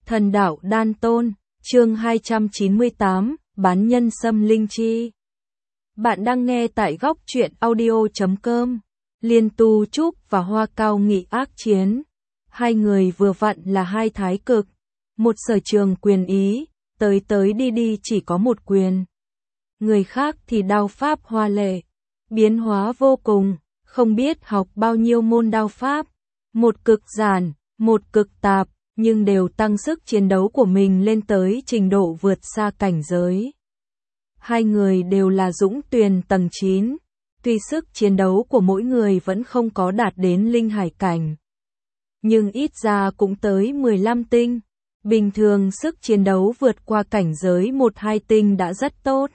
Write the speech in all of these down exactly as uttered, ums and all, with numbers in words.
Thần đạo đan tôn, chương hai trăm chín mươi tám, bán nhân xâm linh chi. Bạn đang nghe tại góc truyện audio chấm com. Liên Tu Trúc và Hoa Cao Nghị ác chiến. Hai người vừa vặn là hai thái cực. Một sở trường quyền ý, tới tới đi đi chỉ có một quyền. Người khác thì đao pháp hoa lệ, biến hóa vô cùng, không biết học bao nhiêu môn đao pháp. Một cực giản, một cực tạp, nhưng đều tăng sức chiến đấu của mình lên tới trình độ vượt xa cảnh giới. Hai người đều là Dũng Tuyền tầng chín, tuy sức chiến đấu của mỗi người vẫn không có đạt đến linh hải cảnh, nhưng ít ra cũng tới mười lăm tinh. Bình thường sức chiến đấu vượt qua cảnh giới một hai tinh đã rất tốt.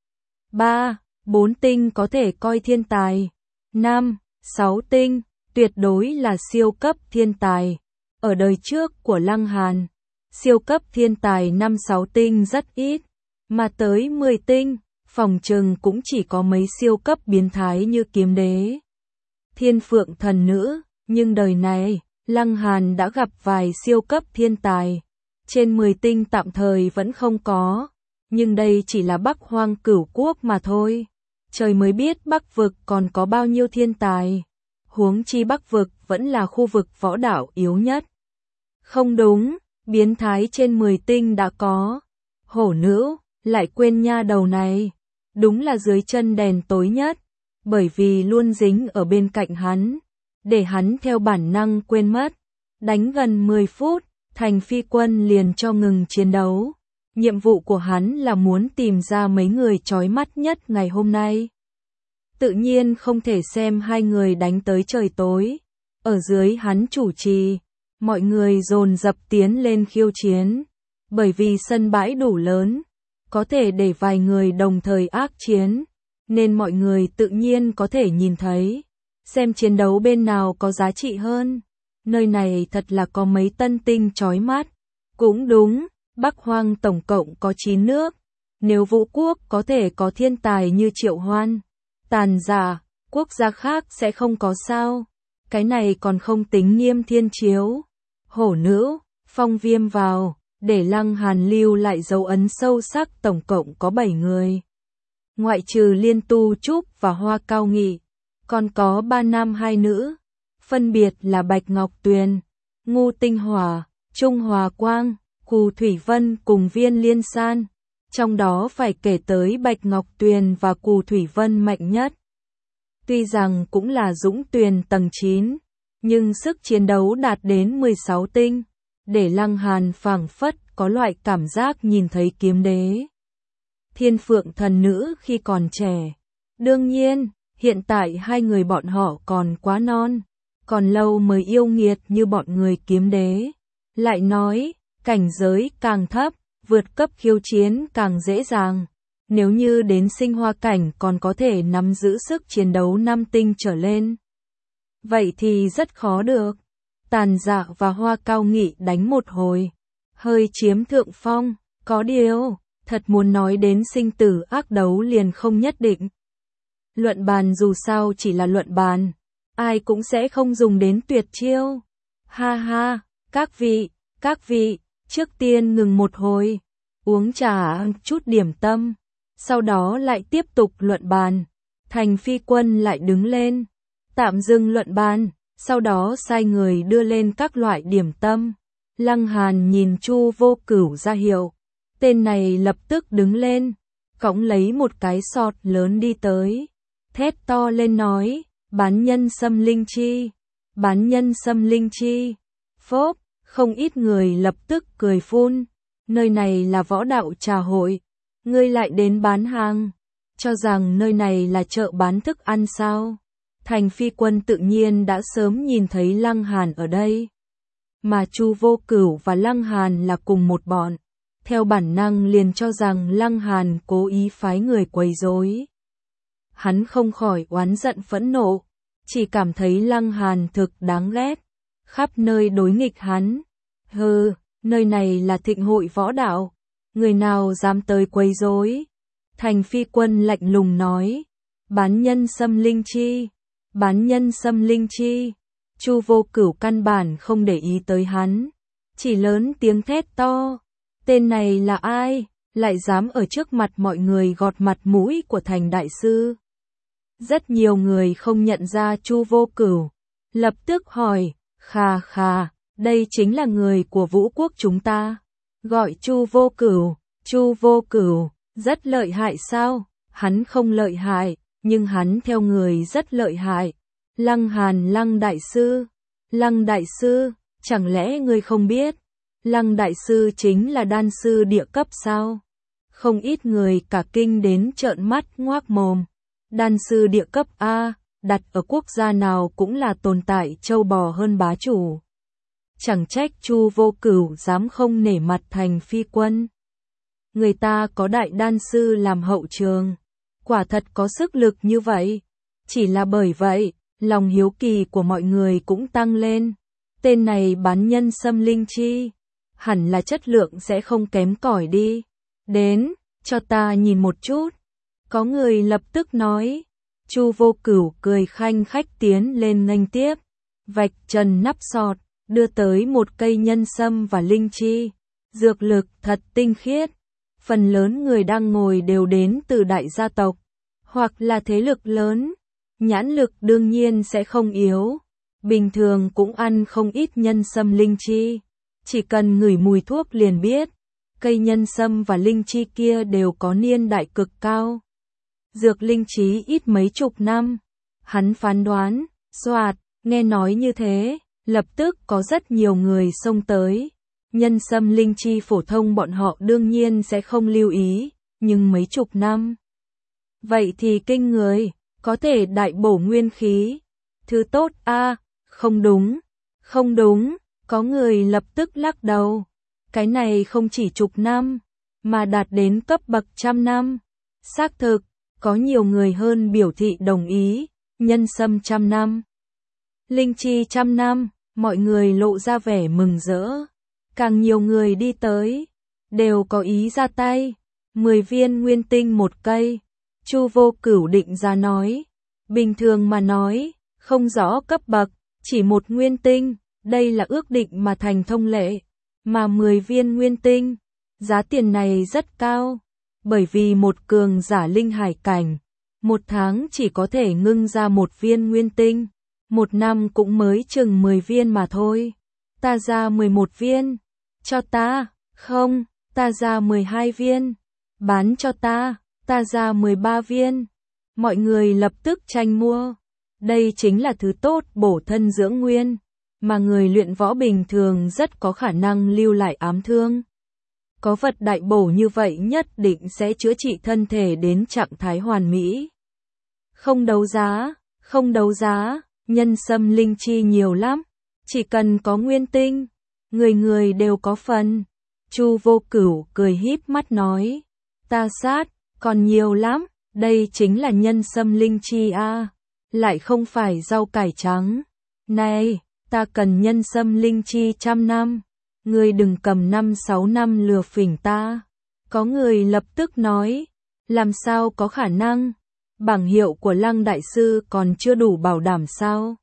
ba, bốn tinh có thể coi thiên tài. năm, sáu tinh, tuyệt đối là siêu cấp thiên tài. Ở đời trước của Lăng Hàn, siêu cấp thiên tài năm sáu tinh rất ít, mà tới mười tinh, phòng trừng cũng chỉ có mấy siêu cấp biến thái như Kiếm Đế, Thiên Phượng Thần Nữ, nhưng đời này, Lăng Hàn đã gặp vài siêu cấp thiên tài. Trên mười tinh tạm thời vẫn không có, nhưng đây chỉ là Bắc Hoang Cửu Quốc mà thôi. Trời mới biết Bắc vực còn có bao nhiêu thiên tài. Huống chi Bắc vực vẫn là khu vực võ đạo yếu nhất. Không đúng, biến thái trên mười tinh đã có. Hổ Nữ, lại quên nha đầu này. Đúng là dưới chân đèn tối nhất, bởi vì luôn dính ở bên cạnh hắn, để hắn theo bản năng quên mất. Đánh gần mười phút, Thành Phi Quân liền cho ngừng chiến đấu. Nhiệm vụ của hắn là muốn tìm ra mấy người chói mắt nhất ngày hôm nay. Tự nhiên không thể xem hai người đánh tới trời tối. Ở dưới hắn chủ trì, mọi người dồn dập tiến lên khiêu chiến. Bởi vì sân bãi đủ lớn, có thể để vài người đồng thời ác chiến, nên mọi người tự nhiên có thể nhìn thấy, xem chiến đấu bên nào có giá trị hơn. Nơi này thật là có mấy tân tinh chói mắt. Cũng đúng, Bắc Hoang tổng cộng có chín nước. Nếu Vũ Quốc có thể có thiên tài như Triệu Hoan, Tàn Giả, quốc gia khác sẽ không có sao. Cái này còn không tính Nghiêm Thiên Chiếu, Hổ Nữ, Phong Viêm vào, để Lăng Hàn lưu lại dấu ấn sâu sắc. Tổng cộng có bảy người. Ngoại trừ Liên Tu Trúc và Hoa Cao Nghị, còn có ba nam hai nữ. Phân biệt là Bạch Ngọc Tuyền, Ngu Tinh Hỏa, Trung Hòa Quang, Cù Thủy Vân cùng Viên Liên San. Trong đó phải kể tới Bạch Ngọc Tuyền và Cù Thủy Vân mạnh nhất. Tuy rằng cũng là Dũng Tuyền tầng chín, nhưng sức chiến đấu đạt đến mười sáu tinh, để Lăng Hàn phảng phất có loại cảm giác nhìn thấy Kiếm Đế, Thiên Phượng Thần Nữ khi còn trẻ. Đương nhiên, hiện tại hai người bọn họ còn quá non, còn lâu mới yêu nghiệt như bọn người Kiếm Đế. Lại nói, cảnh giới càng thấp, vượt cấp khiêu chiến càng dễ dàng. Nếu như đến sinh hoa cảnh còn có thể nắm giữ sức chiến đấu năm tinh trở lên, vậy thì rất khó được. Tàn Dạ và Hoa Cao Nghị đánh một hồi, hơi chiếm thượng phong. Có điều, thật muốn nói đến sinh tử ác đấu liền không nhất định. Luận bàn dù sao chỉ là luận bàn, ai cũng sẽ không dùng đến tuyệt chiêu. Ha ha, các vị, các vị, trước tiên ngừng một hồi, uống trà chút điểm tâm, sau đó lại tiếp tục luận bàn. Thành Phi Quân lại đứng lên, tạm dừng luận bàn, sau đó sai người đưa lên các loại điểm tâm. Lăng Hàn nhìn Chu Vô Cửu ra hiệu, tên này lập tức đứng lên, cõng lấy một cái sọt lớn đi tới, thét to lên nói, bán nhân xâm linh chi, bán nhân xâm linh chi. Phốp, không ít người lập tức cười phun, nơi này là võ đạo trà hội, ngươi lại đến bán hàng, cho rằng nơi này là chợ bán thức ăn sao? Thành Phi Quân tự nhiên đã sớm nhìn thấy Lăng Hàn ở đây, mà Chu Vô Cửu và Lăng Hàn là cùng một bọn, theo bản năng liền cho rằng Lăng Hàn cố ý phái người quấy rối. Hắn không khỏi oán giận phẫn nộ, chỉ cảm thấy Lăng Hàn thực đáng ghét, khắp nơi đối nghịch hắn. Hừ, nơi này là thịnh hội võ đạo, người nào dám tới quấy rối? Thành Phi Quân lạnh lùng nói, bán nhân xâm linh chi, bán nhân xâm linh chi. Chu Vô Cửu căn bản không để ý tới hắn, chỉ lớn tiếng thét to. Tên này là ai, lại dám ở trước mặt mọi người gọt mặt mũi của Thành đại sư? Rất nhiều người không nhận ra Chu Vô Cửu, lập tức hỏi, khà khà, đây chính là người của Vũ quốc chúng ta. Gọi Chu Vô Cửu, Chu Vô Cửu, rất lợi hại sao? Hắn không lợi hại, nhưng hắn theo người rất lợi hại. Lăng Hàn Lăng đại sư, Lăng đại sư, chẳng lẽ ngươi không biết? Lăng đại sư chính là đan sư địa cấp sao? Không ít người cả kinh đến trợn mắt ngoác mồm. Đan sư địa cấp A, đặt ở quốc gia nào cũng là tồn tại châu bò hơn bá chủ. Chẳng trách Chu Vô Cửu dám không nể mặt Thành phi quân. Người ta có đại đan sư làm hậu trường, quả thật có sức lực như vậy. Chỉ là bởi vậy, lòng hiếu kỳ của mọi người cũng tăng lên. Tên này bán nhân sâm linh chi, hẳn là chất lượng sẽ không kém cỏi đi. Đến, cho ta nhìn một chút. Có người lập tức nói. Chu Vô Cửu cười khanh khách tiến lên nghênh tiếp, vạch trần nắp sọt, đưa tới một cây nhân sâm và linh chi. Dược lực thật tinh khiết. Phần lớn người đang ngồi đều đến từ đại gia tộc, hoặc là thế lực lớn. Nhãn lực đương nhiên sẽ không yếu. Bình thường cũng ăn không ít nhân sâm linh chi. Chỉ cần ngửi mùi thuốc liền biết, cây nhân sâm và linh chi kia đều có niên đại cực cao. Dược linh trí ít mấy chục năm. Hắn phán đoán, xoạt, nghe nói như thế, lập tức có rất nhiều người xông tới. Nhân sâm linh chi phổ thông bọn họ đương nhiên sẽ không lưu ý, nhưng mấy chục năm. Vậy thì kinh người, có thể đại bổ nguyên khí. Thứ tốt a, à, không đúng, không đúng, có người lập tức lắc đầu. Cái này không chỉ chục năm, mà đạt đến cấp bậc trăm năm. Xác thực, có nhiều người hơn biểu thị đồng ý, nhân sâm trăm năm. Linh chi trăm năm, mọi người lộ ra vẻ mừng rỡ. Càng nhiều người đi tới, đều có ý ra tay. Mười viên nguyên tinh một cây. Chu Vô Cửu định ra nói. Bình thường mà nói, không rõ cấp bậc, chỉ một nguyên tinh, đây là ước định mà thành thông lệ. Mà mười viên nguyên tinh, giá tiền này rất cao. Bởi vì một cường giả linh hải cảnh, một tháng chỉ có thể ngưng ra một viên nguyên tinh. Một năm cũng mới chừng mười viên mà thôi. Ta ra mười một viên. Cho ta, không, ta ra mười hai viên. Bán cho ta, ta ra mười ba viên. Mọi người lập tức tranh mua. Đây chính là thứ tốt bổ thân dưỡng nguyên, mà người luyện võ bình thường rất có khả năng lưu lại ám thương. Có vật đại bổ như vậy nhất định sẽ chữa trị thân thể đến trạng thái hoàn mỹ. Không đấu giá, không đấu giá, nhân sâm linh chi nhiều lắm. Chỉ cần có nguyên tinh, người người đều có phần. Chu Vô Cửu cười híp mắt nói. Ta sát, còn nhiều lắm, đây chính là nhân sâm linh chi a, à, lại không phải rau cải trắng. Này, ta cần nhân sâm linh chi trăm năm. Ngươi đừng cầm năm sáu năm lừa phỉnh ta. Có người lập tức nói. Làm sao có khả năng? Bảng hiệu của Lăng đại sư còn chưa đủ bảo đảm sao?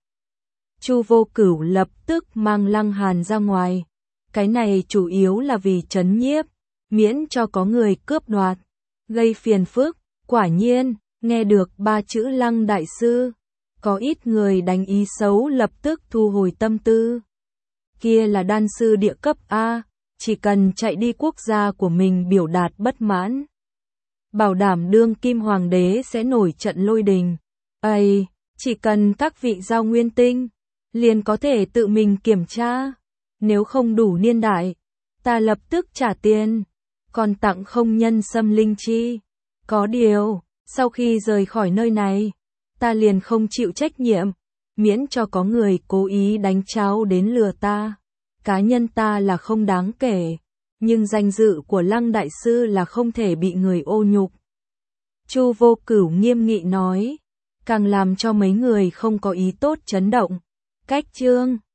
Chu Vô Cửu lập tức mang Lăng Hàn ra ngoài. Cái này chủ yếu là vì trấn nhiếp, miễn cho có người cướp đoạt, gây phiền phức. Quả nhiên, nghe được ba chữ Lăng đại sư, có ít người đánh ý xấu lập tức thu hồi tâm tư. Kia là đan sư địa cấp A, chỉ cần chạy đi quốc gia của mình biểu đạt bất mãn, bảo đảm đương kim hoàng đế sẽ nổi trận lôi đình. Ây, chỉ cần các vị giao nguyên tinh, liền có thể tự mình kiểm tra. Nếu không đủ niên đại, ta lập tức trả tiền, còn tặng không nhân sâm linh chi. Có điều, sau khi rời khỏi nơi này, ta liền không chịu trách nhiệm, miễn cho có người cố ý đánh cháo đến lừa ta. Cá nhân ta là không đáng kể, nhưng danh dự của Lăng đại sư là không thể bị người ô nhục. Chu Vô Cửu nghiêm nghị nói, càng làm cho mấy người không có ý tốt chấn động. Cách chương